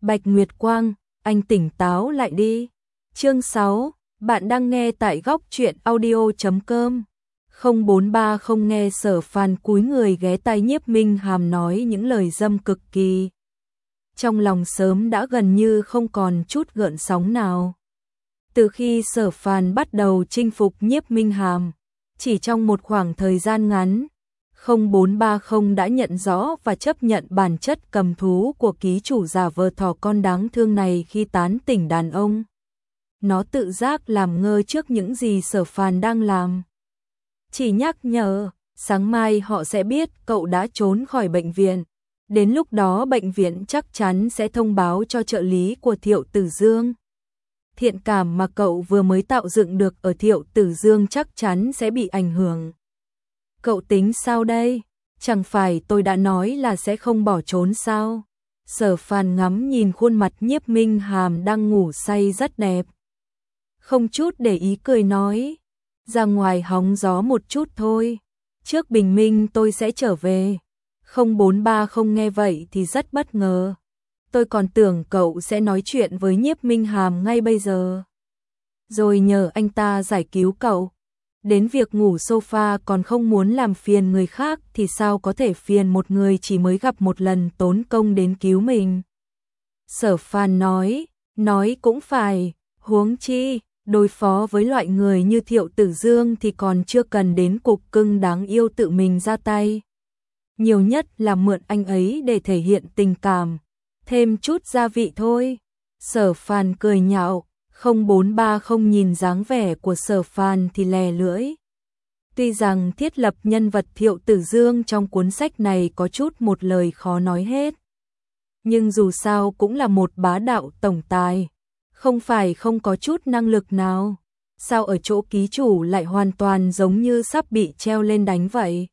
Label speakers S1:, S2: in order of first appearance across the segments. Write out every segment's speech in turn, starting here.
S1: Bạch Nguyệt Quang, anh tỉnh táo lại đi. Chương 6, bạn đang nghe tại góc truyện audio.com. 0430 nghe Sở Phàn cúi người ghé tai Nhiếp Minh Hàm nói những lời dâm cực kỳ. Trong lòng sớm đã gần như không còn chút gợn sóng nào. Từ khi Sở Phàn bắt đầu chinh phục Nhiếp Minh Hàm, chỉ trong một khoảng thời gian ngắn, 0430 đã nhận rõ và chấp nhận bản chất cầm thú của ký chủ giả vờ thỏ con đáng thương này khi tán tỉnh đàn ông. Nó tự giác làm ngơ trước những gì Sở Phàn đang làm. Chỉ nhắc nhở, sáng mai họ sẽ biết cậu đã trốn khỏi bệnh viện. Đến lúc đó bệnh viện chắc chắn sẽ thông báo cho trợ lý của Thiệu Tử Dương. Thiện cảm mà cậu vừa mới tạo dựng được ở Thiệu Tử Dương chắc chắn sẽ bị ảnh hưởng. Cậu tính sao đây? Chẳng phải tôi đã nói là sẽ không bỏ trốn sao? Sở Phàn ngắm nhìn khuôn mặt Nhiếp Minh Hàm đang ngủ say rất đẹp. Không chút để ý cười nói, ra ngoài hóng gió một chút thôi. Trước bình minh tôi sẽ trở về. 0430 nghe vậy thì rất bất ngờ. Tôi còn tưởng cậu sẽ nói chuyện với Nhiếp Minh Hàm ngay bây giờ, rồi nhờ anh ta giải cứu cậu. Đến việc ngủ sofa còn không muốn làm phiền người khác thì sao có thể phiền một người chỉ mới gặp một lần tốn công đến cứu mình. Sở Phàn nói cũng phải, huống chi, đối phó với loại người như Thiệu Tử Dương thì còn chưa cần đến cục cưng đáng yêu tự mình ra tay. Nhiều nhất là mượn anh ấy để thể hiện tình cảm, thêm chút gia vị thôi. Sở Phàn cười nhạo. 0430 nhìn dáng vẻ của Sở Phàn thì lè lưỡi. Tuy rằng thiết lập nhân vật Thiệu Tử Dương trong cuốn sách này có chút một lời khó nói hết, nhưng dù sao cũng là một bá đạo tổng tài, không phải không có chút năng lực nào. Sao ở chỗ ký chủ lại hoàn toàn giống như sắp bị treo lên đánh vậy?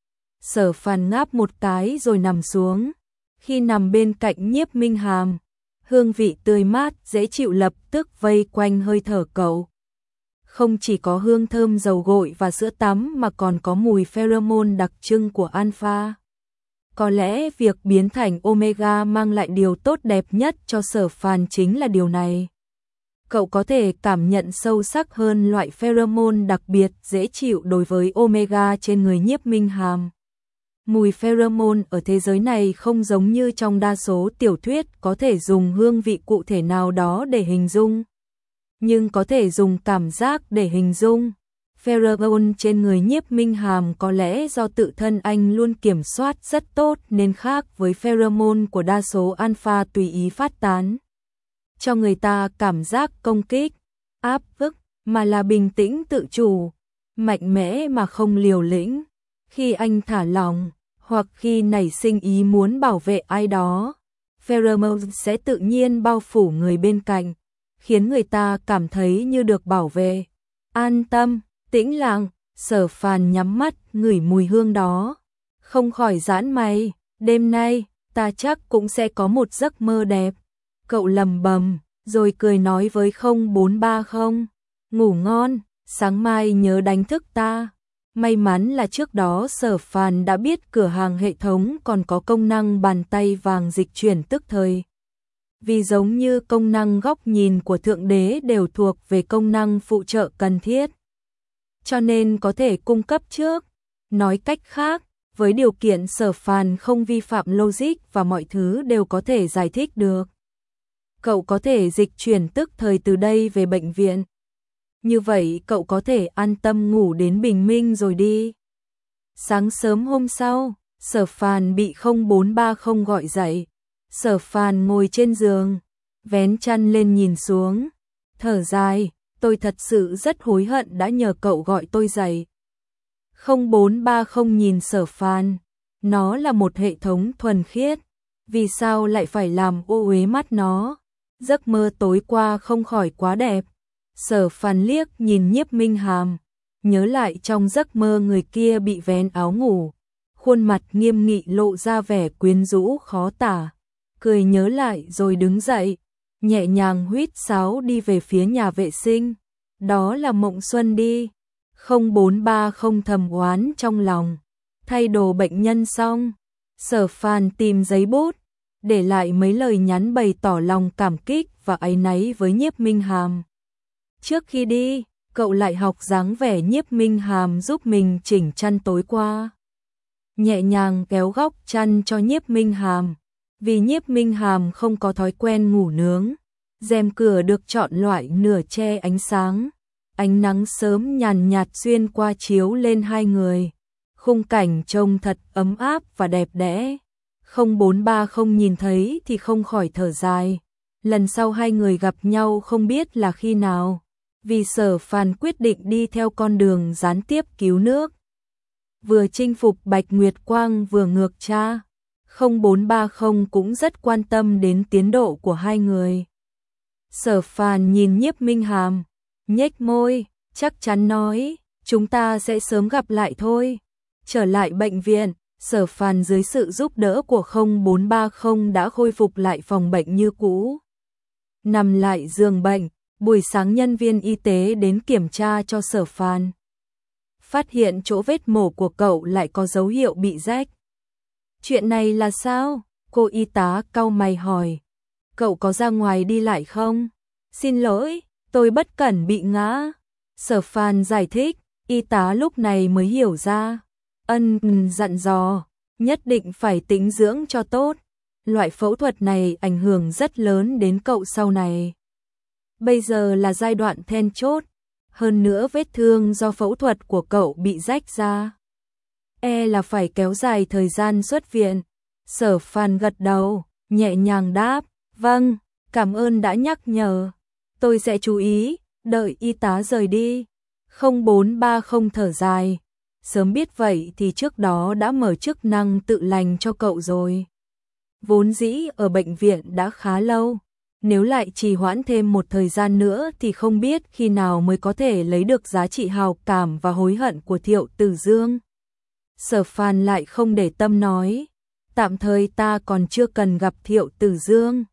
S1: Sở Phàn ngáp một cái rồi nằm xuống. Khi nằm bên cạnh Nhiếp Minh Hàm, hương vị tươi mát, dễ chịu lập tức vây quanh hơi thở cậu. Không chỉ có hương thơm dầu gội và sữa tắm mà còn có mùi pheromone đặc trưng của alpha. Có lẽ việc biến thành omega mang lại điều tốt đẹp nhất cho Sở Phàn chính là điều này. Cậu có thể cảm nhận sâu sắc hơn loại pheromone đặc biệt dễ chịu đối với omega trên người Nhiếp Minh Hàm. Mùi pheromone ở thế giới này không giống như trong đa số tiểu thuyết có thể dùng hương vị cụ thể nào đó để hình dung, nhưng có thể dùng cảm giác để hình dung. Pheromone trên người Nhiếp Minh Hàm có lẽ do tự thân anh luôn kiểm soát rất tốt nên khác với pheromone của đa số alpha tùy ý phát tán, cho người ta cảm giác công kích, áp bức, mà là bình tĩnh tự chủ, mạnh mẽ mà không liều lĩnh. Khi anh thả lỏng, hoặc khi nảy sinh ý muốn bảo vệ ai đó, pheromone sẽ tự nhiên bao phủ người bên cạnh, khiến người ta cảm thấy như được bảo vệ, an tâm, tĩnh lặng. Sở Phàn nhắm mắt ngửi mùi hương đó, không khỏi giãn mày. Đêm nay, ta chắc cũng sẽ có một giấc mơ đẹp. Cậu lầm bầm, rồi cười nói với 0430, ngủ ngon, sáng mai nhớ đánh thức ta. May mắn là trước đó Sở Phàn đã biết cửa hàng hệ thống còn có công năng bàn tay vàng dịch chuyển tức thời. Vì giống như công năng góc nhìn của Thượng Đế đều thuộc về công năng phụ trợ cần thiết, cho nên có thể cung cấp trước. Nói cách khác, với điều kiện Sở Phàn không vi phạm logic và mọi thứ đều có thể giải thích được, cậu có thể dịch chuyển tức thời từ đây về bệnh viện. Như vậy cậu có thể an tâm ngủ đến bình minh rồi đi. Sáng sớm hôm sau, Sở Phàn bị 0430 gọi dậy. Sở Phàn ngồi trên giường, vén chăn lên nhìn xuống, thở dài, tôi thật sự rất hối hận đã nhờ cậu gọi tôi dậy. 0430 nhìn Sở Phàn, nó là một hệ thống thuần khiết, vì sao lại phải làm ô uế mắt nó? Giấc mơ tối qua không khỏi quá đẹp. Sở Phàn liếc nhìn Nhiếp Minh Hàm, nhớ lại trong giấc mơ người kia bị vén áo ngủ, khuôn mặt nghiêm nghị lộ ra vẻ quyến rũ khó tả, cười nhớ lại rồi đứng dậy, nhẹ nhàng huýt sáo đi về phía nhà vệ sinh. Đó là mộng xuân đi. 0430 thầm oán trong lòng. Thay đồ bệnh nhân xong, Sở Phàn tìm giấy bút, để lại mấy lời nhắn bày tỏ lòng cảm kích và áy náy với Nhiếp Minh Hàm. Trước khi đi, cậu lại học dáng vẻ Nhiếp Minh Hàm giúp mình chỉnh chăn tối qua. Nhẹ nhàng kéo góc chăn cho Nhiếp Minh Hàm, vì Nhiếp Minh Hàm không có thói quen ngủ nướng. Rèm cửa được chọn loại nửa che ánh sáng. Ánh nắng sớm nhàn nhạt xuyên qua chiếu lên hai người. Khung cảnh trông thật ấm áp và đẹp đẽ. 0430 nhìn thấy thì không khỏi thở dài. Lần sau hai người gặp nhau không biết là khi nào. Vì Sở Phàn quyết định đi theo con đường gián tiếp cứu nước. Vừa chinh phục Bạch Nguyệt Quang vừa ngược cha. 0430 cũng rất quan tâm đến tiến độ của hai người. Sở Phàn nhìn Nhiếp Minh Hàm, nhếch môi, chắc chắn nói, chúng ta sẽ sớm gặp lại thôi. Trở lại bệnh viện, Sở Phàn dưới sự giúp đỡ của 0430 đã khôi phục lại phòng bệnh như cũ. Nằm lại giường bệnh, buổi sáng nhân viên y tế đến kiểm tra cho Sở Phàn. Phát hiện chỗ vết mổ của cậu lại có dấu hiệu bị rách. Chuyện này là sao? Cô y tá cau mày hỏi. Cậu có ra ngoài đi lại không? Xin lỗi, tôi bất cẩn bị ngã. Sở Phàn giải thích, y tá lúc này mới hiểu ra. Dặn dò, nhất định phải tĩnh dưỡng cho tốt. Loại phẫu thuật này ảnh hưởng rất lớn đến cậu sau này. Bây giờ là giai đoạn then chốt. Hơn nữa vết thương do phẫu thuật của cậu bị rách ra. Là phải kéo dài thời gian xuất viện. Sở Phàn gật đầu, nhẹ nhàng đáp. Vâng, cảm ơn đã nhắc nhở. Tôi sẽ chú ý, đợi y tá rời đi. 0430 thở dài. Sớm biết vậy thì trước đó đã mở chức năng tự lành cho cậu rồi. Vốn dĩ ở bệnh viện đã khá lâu. Nếu lại trì hoãn thêm một thời gian nữa thì không biết khi nào mới có thể lấy được giá trị hào cảm và hối hận của Thiệu Tử Dương. Sở Phàn lại không để tâm nói. Tạm thời ta còn chưa cần gặp Thiệu Tử Dương.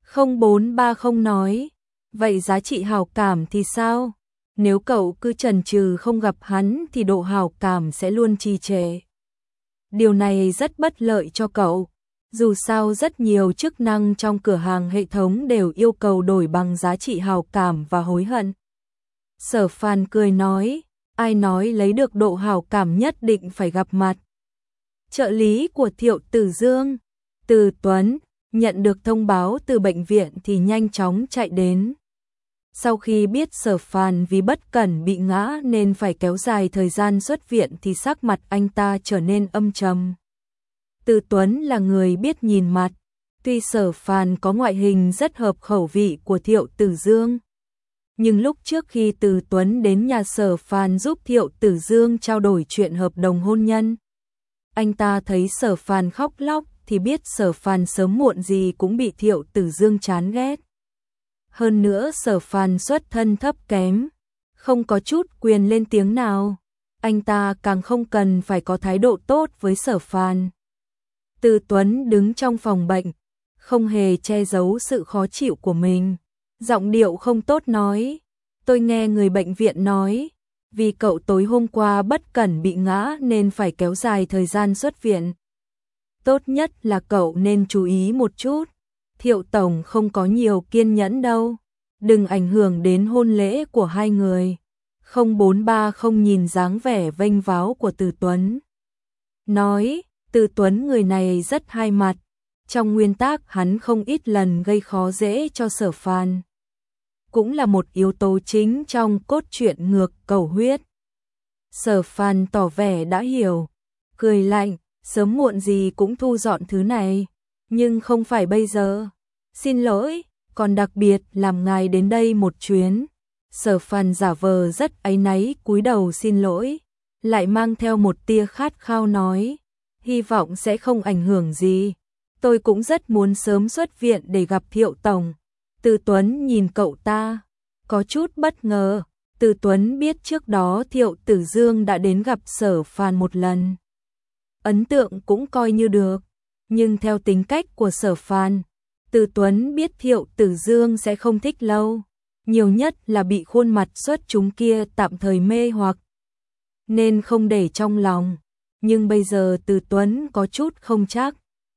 S1: 0430 nói. Vậy giá trị hào cảm thì sao? Nếu cậu cứ chần chừ không gặp hắn thì độ hào cảm sẽ luôn trì trệ. Điều này rất bất lợi cho cậu. Dù sao rất nhiều chức năng trong cửa hàng hệ thống đều yêu cầu đổi bằng giá trị hào cảm và hối hận. Sở Phàn cười nói, ai nói lấy được độ hào cảm nhất định phải gặp mặt. Trợ lý của Thiệu Tử Dương, Từ Tuấn, nhận được thông báo từ bệnh viện thì nhanh chóng chạy đến. Sau khi biết Sở Phàn vì bất cẩn bị ngã nên phải kéo dài thời gian xuất viện thì sắc mặt anh ta trở nên âm trầm. Từ Tuấn là người biết nhìn mặt, tuy Sở Phàn có ngoại hình rất hợp khẩu vị của Thiệu Tử Dương. Nhưng lúc trước khi Từ Tuấn đến nhà Sở Phàn giúp Thiệu Tử Dương trao đổi chuyện hợp đồng hôn nhân, anh ta thấy Sở Phàn khóc lóc thì biết Sở Phàn sớm muộn gì cũng bị Thiệu Tử Dương chán ghét. Hơn nữa Sở Phàn xuất thân thấp kém, không có chút quyền lên tiếng nào, anh ta càng không cần phải có thái độ tốt với Sở Phàn. Từ Tuấn đứng trong phòng bệnh, không hề che giấu sự khó chịu của mình, giọng điệu không tốt nói, tôi nghe người bệnh viện nói, vì cậu tối hôm qua bất cẩn bị ngã nên phải kéo dài thời gian xuất viện. Tốt nhất là cậu nên chú ý một chút, Thiệu Tổng không có nhiều kiên nhẫn đâu, đừng ảnh hưởng đến hôn lễ của hai người. 0430 nhìn dáng vẻ vênh váo của Từ Tuấn. Nói, Từ Tuấn người này rất hai mặt, trong nguyên tắc hắn không ít lần gây khó dễ cho Sở Phàn. Cũng là một yếu tố chính trong cốt truyện ngược cầu huyết. Sở Phàn tỏ vẻ đã hiểu, cười lạnh, sớm muộn gì cũng thu dọn thứ này, nhưng không phải bây giờ. Xin lỗi, còn đặc biệt làm ngài đến đây một chuyến. Sở Phàn giả vờ rất áy náy cúi đầu xin lỗi, lại mang theo một tia khát khao nói, hy vọng sẽ không ảnh hưởng gì. Tôi cũng rất muốn sớm xuất viện để gặp Thiệu Tổng. Từ Tuấn nhìn cậu ta, có chút bất ngờ. Từ Tuấn biết trước đó Thiệu Tử Dương đã đến gặp Sở Phàn một lần. Ấn tượng cũng coi như được, nhưng theo tính cách của Sở Phàn, Từ Tuấn biết Thiệu Tử Dương sẽ không thích lâu, nhiều nhất là bị khuôn mặt xuất chúng kia tạm thời mê hoặc, nên không để trong lòng. Nhưng bây giờ Từ Tuấn có chút không chắc,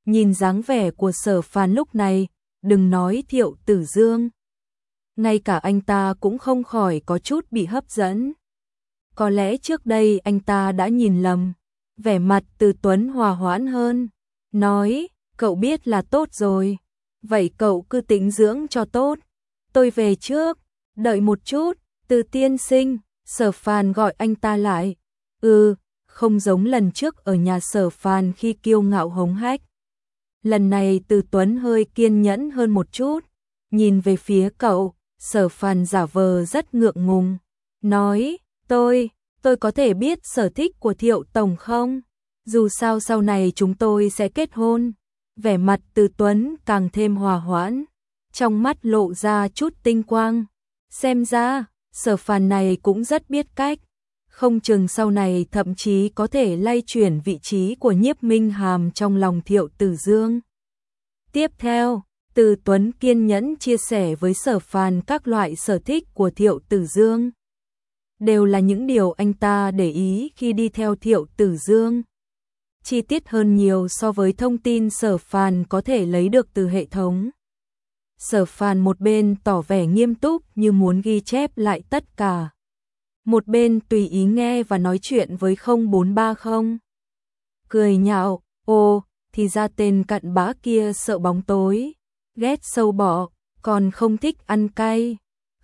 S1: Nhìn dáng vẻ của Sở Phàn lúc này, đừng nói Thiệu Tử Dương, ngay cả anh ta cũng không khỏi có chút bị hấp dẫn. Có lẽ trước đây anh ta đã nhìn lầm. Vẻ mặt Từ Tuấn hòa hoãn hơn, nói, cậu biết là tốt rồi, vậy cậu cứ tĩnh dưỡng cho tốt. Tôi về trước, đợi một chút, Từ tiên sinh. Sở Phàn gọi anh ta lại. Không giống lần trước ở nhà Sở Phàn khi kiêu ngạo hống hách. Lần này Từ Tuấn hơi kiên nhẫn hơn một chút, nhìn về phía cậu. Sở Phàn giả vờ rất ngượng ngùng, nói, tôi có thể biết sở thích của Thiệu tổng không? Dù sao sau này chúng tôi sẽ kết hôn. Vẻ mặt Từ Tuấn càng thêm hòa hoãn, trong mắt lộ ra chút tinh quang. Xem ra, Sở Phàn này cũng rất biết cách, không chừng sau này thậm chí có thể lay chuyển vị trí của Nhiếp Minh Hàm trong lòng Thiệu Tử Dương. Tiếp theo, Từ Tuấn kiên nhẫn chia sẻ với Sở Phàn các loại sở thích của Thiệu Tử Dương. Đều là những điều anh ta để ý khi đi theo Thiệu Tử Dương. Chi tiết hơn nhiều so với thông tin Sở Phàn có thể lấy được từ hệ thống. Sở Phàn một bên tỏ vẻ nghiêm túc như muốn ghi chép lại tất cả, một bên tùy ý nghe và nói chuyện với 0430. Cười nhạo, thì ra tên cặn bã kia sợ bóng tối, ghét sâu bọ, còn không thích ăn cay.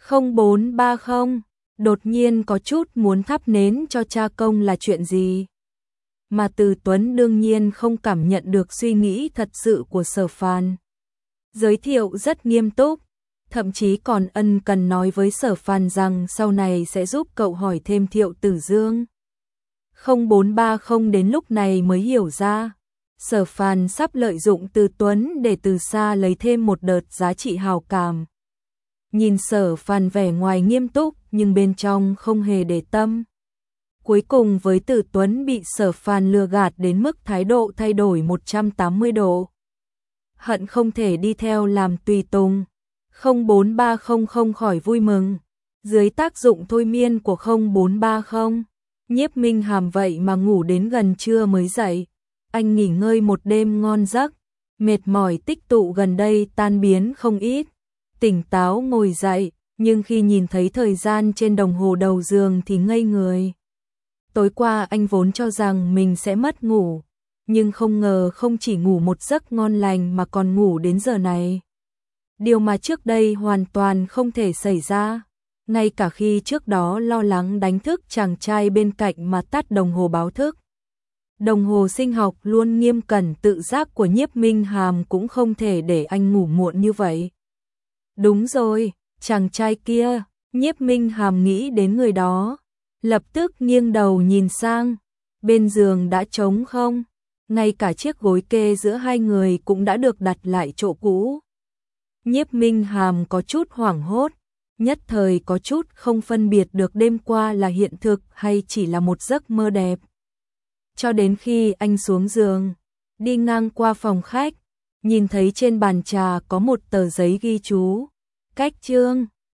S1: 0430 đột nhiên có chút muốn thắp nến cho cha công là chuyện gì? Mà Từ Tuấn đương nhiên không cảm nhận được suy nghĩ thật sự của Sở Phàn. Giới thiệu rất nghiêm túc, thậm chí còn ân cần nói với Sở Phàn rằng sau này sẽ giúp cậu hỏi thêm Thiệu Tử Dương. 0430 đến lúc này mới hiểu ra, Sở Phàn sắp lợi dụng Từ Tuấn để từ xa lấy thêm một đợt giá trị hào cảm. Nhìn Sở Phàn vẻ ngoài nghiêm túc nhưng bên trong không hề để tâm. Cuối cùng với Từ Tuấn bị Sở Phàn lừa gạt đến mức thái độ thay đổi 180 độ. Hận không thể đi theo làm tùy tùng. 0430 không khỏi vui mừng. Dưới tác dụng thôi miên của 0430, Nhiếp Minh Hàm vậy mà ngủ đến gần trưa mới dậy. Anh nghỉ ngơi một đêm ngon giấc, mệt mỏi tích tụ gần đây tan biến không ít. Tỉnh táo ngồi dậy, nhưng khi nhìn thấy thời gian trên đồng hồ đầu giường thì ngây người. Tối qua anh vốn cho rằng mình sẽ mất ngủ, nhưng không ngờ không chỉ ngủ một giấc ngon lành mà còn ngủ đến giờ này. Điều mà trước đây hoàn toàn không thể xảy ra, ngay cả khi trước đó lo lắng đánh thức chàng trai bên cạnh mà tắt đồng hồ báo thức. Đồng hồ sinh học luôn nghiêm cẩn tự giác của Nhiếp Minh Hàm cũng không thể để anh ngủ muộn như vậy. Đúng rồi, chàng trai kia, Nhiếp Minh Hàm nghĩ đến người đó, lập tức nghiêng đầu nhìn sang, bên giường đã trống không, ngay cả chiếc gối kê giữa hai người cũng đã được đặt lại chỗ cũ. Nhiếp Minh Hàm có chút hoảng hốt, nhất thời có chút không phân biệt được đêm qua là hiện thực hay chỉ là một giấc mơ đẹp. Cho đến khi anh xuống giường, đi ngang qua phòng khách, nhìn thấy trên bàn trà có một tờ giấy ghi chú, cách chương,